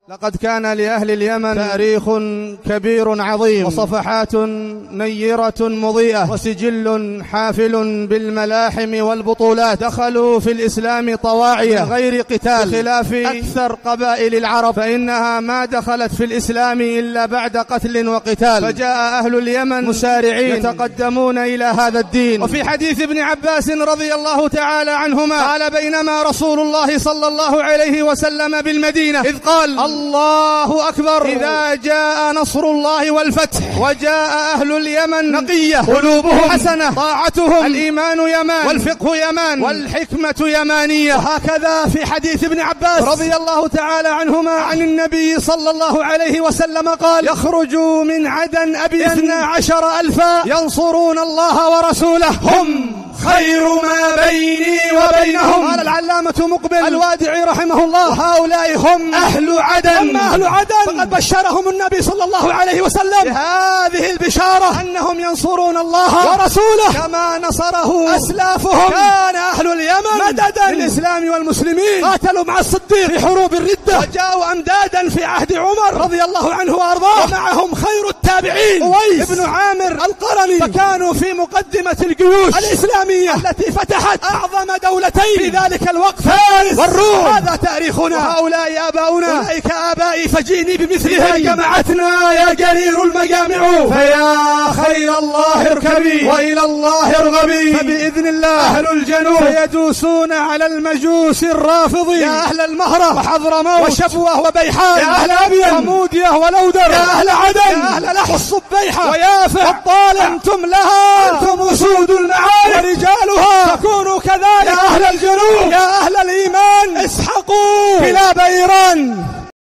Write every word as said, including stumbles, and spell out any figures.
لقد كان لأهل اليمن تاريخ كبير عظيم، وصفحات نيرة مضيئة، وسجل حافل بالملاحم والبطولات. دخلوا في الإسلام طواعية غير قتال، بخلاف أكثر قبائل العرب فإنها ما دخلت في الإسلام إلا بعد قتل وقتال. فجاء أهل اليمن مسارعين يتقدمون إلى هذا الدين. وفي حديث ابن عباس رضي الله تعالى عنهما قال: بينما رسول الله صلى الله عليه وسلم بالمدينة إذ قال: الله أكبر، إذا جاء نصر الله والفتح وجاء أهل اليمن نقية، قلوبهم حسنة، طاعتهم الإيمان يمان، والفقه يمان، والحكمة يمانية. وهكذا في حديث ابن عباس رضي الله تعالى عنهما عن النبي صلى الله عليه وسلم قال: يخرج من عدن أبي اثنا عشر ألفا ينصرون الله ورسوله، هم خير ما بيني وبينهم. قال العلامة مقبل الوادعي رحمه الله: هؤلاء هم أهل عدن. هم أهل عدن، فقد بشرهم النبي صلى الله عليه وسلم بهذه البشارة أنهم ينصرون الله ورسوله كما نصره أسلافهم. كان أهل اليمن مددا للإسلام والمسلمين، قاتلوا مع الصديق في حروب الردة، وجاءوا أمدادا في عهد عمر رضي الله عنه وأرضاه، ومعهم خير التابعين أويس بن عامر القرني، فكانوا في مقدمة الجيوش الإسلامية التي فتحت أعظم دولتين في ذلك الوقت، فارس والروم. هذا تاريخنا، وهؤلاء آباؤنا، أولئك آبائي فجيني بمثلهم. جمعتنا يا جرير المجامع، فيا خير الله اركبي وإلى الله ارغبي، فبإذن الله أهل الجنوب فيدوسون على المجوس الرافضين. يا أهل المهرة وحضرموت وشبوة وبيحان، يا أهل أبين ومودية ولودر، يا أهل عدن، يا أهل لحو الصبيحة ويافع والطالع، أنتم لها، أنتم أسود المعارك ورجالها، تكونوا كذلك. يا أهل الجنوب، يا أهل الإيمان، اسحقوا بلا بيران.